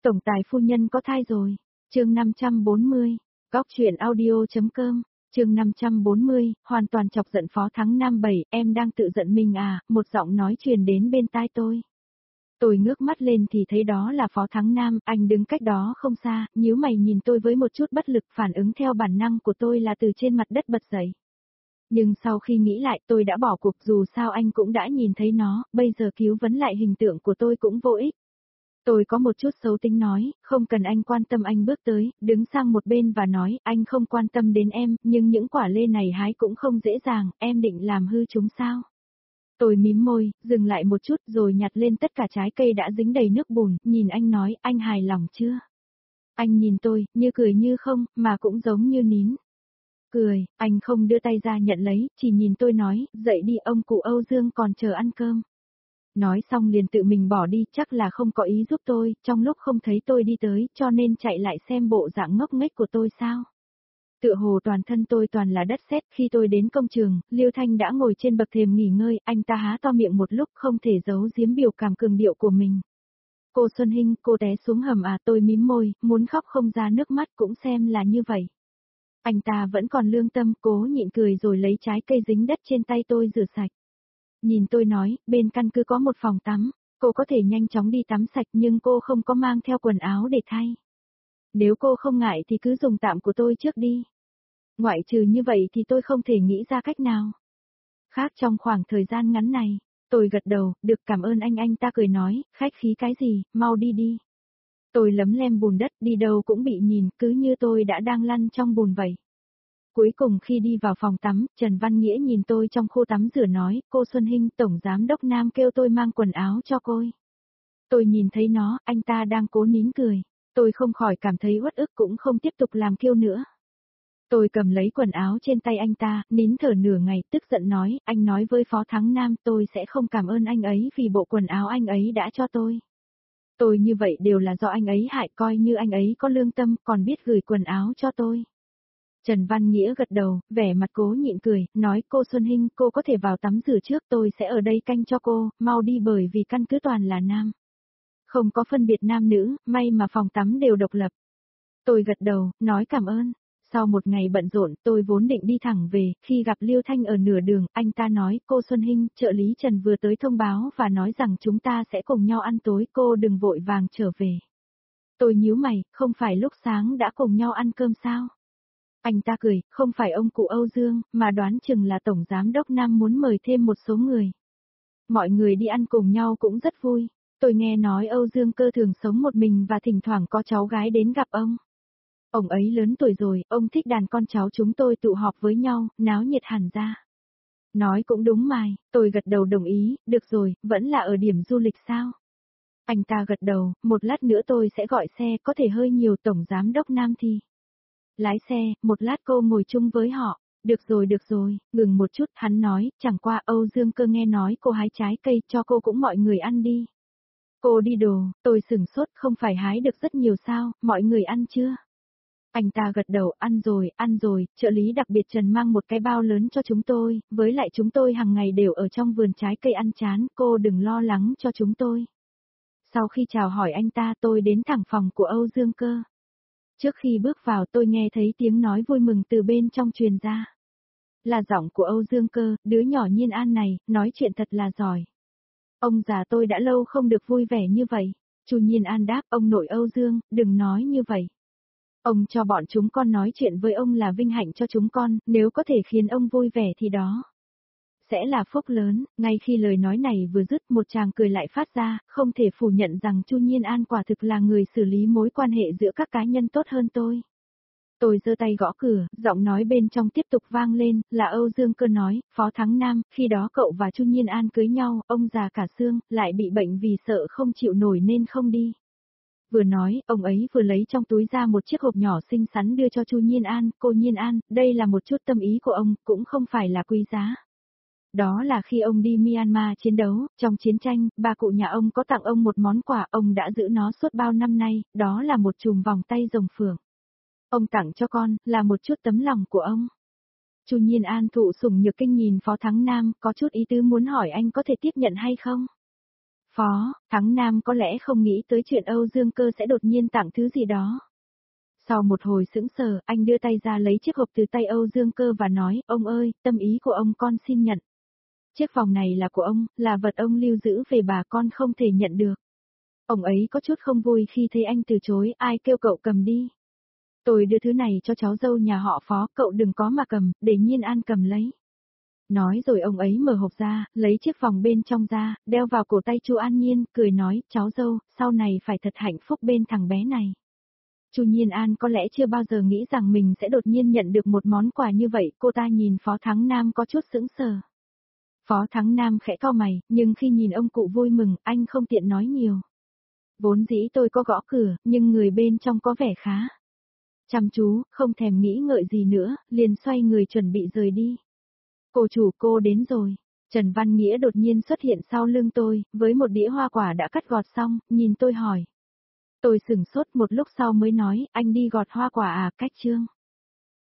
Tổng tài phu nhân có thai rồi. Chương 540. Góc truyện audio.com. Chương 540, hoàn toàn chọc giận Phó Thắng Nam. Em đang tự giận mình à? Một giọng nói truyền đến bên tai tôi. Tôi ngước mắt lên thì thấy đó là Phó Thắng Nam, anh đứng cách đó không xa, nhíu mày nhìn tôi với một chút bất lực, phản ứng theo bản năng của tôi là từ trên mặt đất bật dậy. Nhưng sau khi nghĩ lại tôi đã bỏ cuộc, dù sao anh cũng đã nhìn thấy nó, bây giờ cứu vấn lại hình tượng của tôi cũng vô ích. Tôi có một chút xấu tính nói, không cần anh quan tâm. Anh bước tới, đứng sang một bên và nói, anh không quan tâm đến em, nhưng những quả lê này hái cũng không dễ dàng, em định làm hư chúng sao? Tôi mím môi, dừng lại một chút rồi nhặt lên tất cả trái cây đã dính đầy nước bùn, nhìn anh nói, anh hài lòng chưa? Anh nhìn tôi, như cười như không, mà cũng giống như nín. Cười, anh không đưa tay ra nhận lấy, chỉ nhìn tôi nói, dậy đi, ông cụ Âu Dương còn chờ ăn cơm. Nói xong liền tự mình bỏ đi, chắc là không có ý giúp tôi, trong lúc không thấy tôi đi tới, cho nên chạy lại xem bộ dạng ngốc nghếch của tôi sao. Tựa hồ toàn thân tôi toàn là đất sét. Khi tôi đến công trường, Liêu Thanh đã ngồi trên bậc thềm nghỉ ngơi, anh ta há to miệng một lúc không thể giấu giếm biểu cảm cường điệu của mình. Cô Xuân Hinh, cô té xuống hầm à? Tôi mím môi, muốn khóc không ra nước mắt, cũng xem là như vậy. Anh ta vẫn còn lương tâm, cố nhịn cười rồi lấy trái cây dính đất trên tay tôi rửa sạch. Nhìn tôi nói, bên căn cứ có một phòng tắm, cô có thể nhanh chóng đi tắm sạch nhưng cô không có mang theo quần áo để thay. Nếu cô không ngại thì cứ dùng tạm của tôi trước đi. Ngoại trừ như vậy thì tôi không thể nghĩ ra cách nào khác trong khoảng thời gian ngắn này. Tôi gật đầu, được, cảm ơn anh. Anh ta cười nói, khách khí cái gì, mau đi đi. Tôi lấm lem bùn đất, đi đâu cũng bị nhìn, cứ như tôi đã đang lăn trong bùn vậy. Cuối cùng khi đi vào phòng tắm, Trần Văn Nghĩa nhìn tôi trong khu tắm rửa nói, cô Xuân Hinh, Tổng Giám đốc Nam kêu tôi mang quần áo cho cô. Tôi nhìn thấy nó, anh ta đang cố nín cười. Tôi không khỏi cảm thấy uất ức, cũng không tiếp tục làm kêu nữa. Tôi cầm lấy quần áo trên tay anh ta, nín thở nửa ngày, tức giận nói, anh nói với Phó Thắng Nam tôi sẽ không cảm ơn anh ấy vì bộ quần áo anh ấy đã cho tôi. Tôi như vậy đều là do anh ấy hại, coi như anh ấy có lương tâm, còn biết gửi quần áo cho tôi. Trần Văn Nghĩa gật đầu, vẻ mặt cố nhịn cười, nói, cô Xuân Hinh, cô có thể vào tắm rửa trước, tôi sẽ ở đây canh cho cô, mau đi, bởi vì căn cứ toàn là nam. Không có phân biệt nam nữ, may mà phòng tắm đều độc lập. Tôi gật đầu, nói cảm ơn. Sau một ngày bận rộn, tôi vốn định đi thẳng về, khi gặp Liêu Thanh ở nửa đường, anh ta nói, cô Xuân Hinh, trợ lý Trần vừa tới thông báo và nói rằng chúng ta sẽ cùng nhau ăn tối, cô đừng vội vàng trở về. Tôi nhíu mày, không phải lúc sáng đã cùng nhau ăn cơm sao? Anh ta cười, không phải ông cụ Âu Dương, mà đoán chừng là Tổng Giám đốc Nam muốn mời thêm một số người. Mọi người đi ăn cùng nhau cũng rất vui. Tôi nghe nói Âu Dương Cơ thường sống một mình và thỉnh thoảng có cháu gái đến gặp ông. Ông ấy lớn tuổi rồi, ông thích đàn con cháu chúng tôi tụ họp với nhau, náo nhiệt hẳn ra. Nói cũng đúng mài, tôi gật đầu đồng ý, được rồi, vẫn là ở điểm du lịch sao? Anh ta gật đầu, một lát nữa tôi sẽ gọi xe, có thể hơi nhiều. Tổng Giám đốc Nam thì lái xe, một lát cô ngồi chung với họ. Được rồi, ngừng một chút, hắn nói, chẳng qua Âu Dương Cơ nghe nói cô hái trái cây, cho cô cũng mọi người ăn đi. Cô đi đồ, tôi sửng sốt, không phải hái được rất nhiều sao, mọi người ăn chưa? Anh ta gật đầu, ăn rồi, trợ lý đặc biệt Trần mang một cái bao lớn cho chúng tôi, với lại chúng tôi hàng ngày đều ở trong vườn trái cây ăn chán, cô đừng lo lắng cho chúng tôi. Sau khi chào hỏi anh ta, tôi đến thẳng phòng của Âu Dương Cơ. Trước khi bước vào tôi nghe thấy tiếng nói vui mừng từ bên trong truyền ra. Là giọng của Âu Dương Cơ, đứa nhỏ Nhiên An này, nói chuyện thật là giỏi. Ông già tôi đã lâu không được vui vẻ như vậy. Chu Nhiên An đáp, ông nội Âu Dương, đừng nói như vậy. Ông cho bọn chúng con nói chuyện với ông là vinh hạnh cho chúng con, nếu có thể khiến ông vui vẻ thì đó sẽ là phúc lớn. Ngay khi lời nói này vừa dứt, một chàng cười lại phát ra, không thể phủ nhận rằng Chu Nhiên An quả thực là người xử lý mối quan hệ giữa các cá nhân tốt hơn tôi. Tôi giơ tay gõ cửa, giọng nói bên trong tiếp tục vang lên, là Âu Dương Cơ nói, Phó Thắng Nam, khi đó cậu và Chu Nhiên An cưới nhau, ông già cả xương, lại bị bệnh vì sợ không chịu nổi nên không đi. Vừa nói, ông ấy vừa lấy trong túi ra một chiếc hộp nhỏ xinh xắn đưa cho Chu Nhiên An, cô Nhiên An, đây là một chút tâm ý của ông, cũng không phải là quý giá. Đó là khi ông đi Myanmar chiến đấu, trong chiến tranh, ba cụ nhà ông có tặng ông một món quà, ông đã giữ nó suốt bao năm nay, đó là một chùm vòng tay rồng phượng. Ông tặng cho con, là một chút tấm lòng của ông. Chu Nhiên An thụ sủng nhược kinh nhìn Phó Thắng Nam, có chút ý tứ muốn hỏi anh có thể tiếp nhận hay không? Phó, Thắng Nam có lẽ không nghĩ tới chuyện Âu Dương Cơ sẽ đột nhiên tặng thứ gì đó. Sau một hồi sững sờ, anh đưa tay ra lấy chiếc hộp từ tay Âu Dương Cơ và nói, ông ơi, tâm ý của ông con xin nhận. Chiếc vòng này là của ông, là vật ông lưu giữ về bà con không thể nhận được. Ông ấy có chút không vui khi thấy anh từ chối, ai kêu cậu cầm đi. Tôi đưa thứ này cho cháu dâu nhà họ Phó, cậu đừng có mà cầm, để Nhiên An cầm lấy. Nói rồi ông ấy mở hộp ra, lấy chiếc vòng bên trong ra, đeo vào cổ tay Chu An Nhiên, cười nói, cháu dâu, sau này phải thật hạnh phúc bên thằng bé này. Chu Nhiên An có lẽ chưa bao giờ nghĩ rằng mình sẽ đột nhiên nhận được một món quà như vậy, cô ta nhìn Phó Thắng Nam có chút sững sờ. Phó Thắng Nam khẽ cau mày, nhưng khi nhìn ông cụ vui mừng, anh không tiện nói nhiều. Vốn dĩ tôi có gõ cửa, nhưng người bên trong có vẻ khá chăm chú, không thèm nghĩ ngợi gì nữa, liền xoay người chuẩn bị rời đi. Cô chủ, cô đến rồi. Trần Văn Nghĩa đột nhiên xuất hiện sau lưng tôi, với một đĩa hoa quả đã cắt gọt xong, nhìn tôi hỏi. Tôi sửng sốt một lúc sau mới nói, anh đi gọt hoa quả à, cách Trương.